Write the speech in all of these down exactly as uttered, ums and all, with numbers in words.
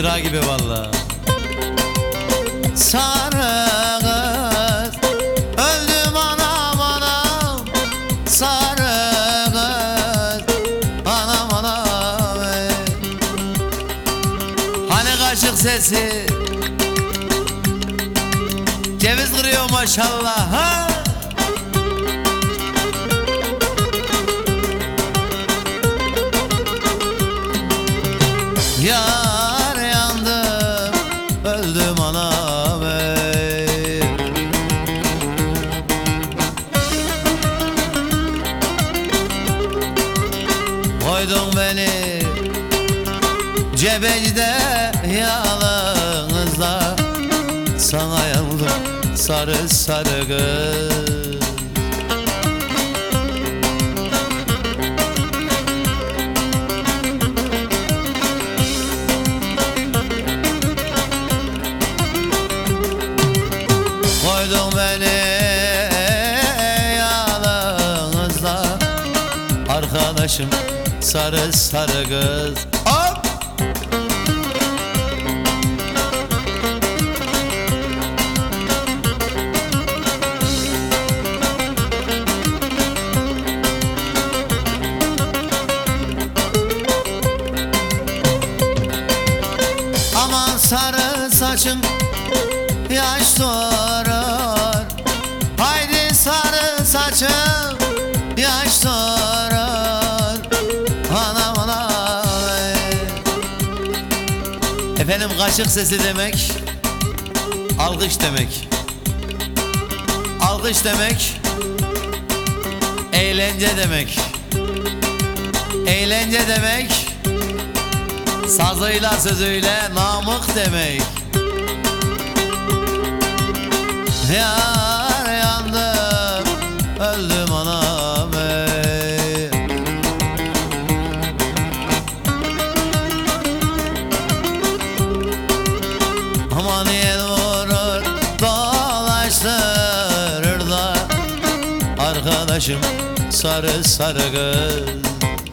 Çıra gibi valla. Sarı kız öldüm anam anam. Sarı kız anam anam ey. Hani kaşık sesi ceviz kırıyor maşallah ha. Yar yandım, öldüm anam ey. Koydun beni cebecide yalnızda. Sana yandım sarı sarı kız. Koydun beni yalnızda. Arkadaşım sarı sarı kız. Hop! Aman sarı saçın yaş durur. Haydi sarı saçım yaş durur. Anam anam ey. Efendim kaşık sesi demek alkış demek. Alkış demek eğlence demek. Eğlence demek sazıyla sözüyle namık demek. Yar yandım, öldüm anam ey. Aman yel vurur, dolaştırır da. Arkadaşım sarı sarı kız.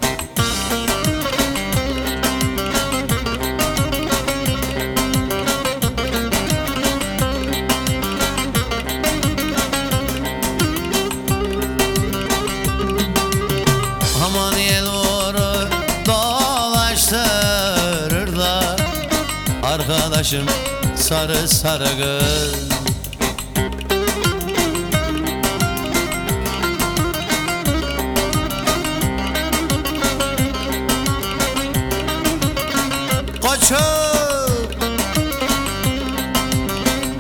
Aman yel vurur, dolaştırır da. Arkadaşım sarı sarı kız.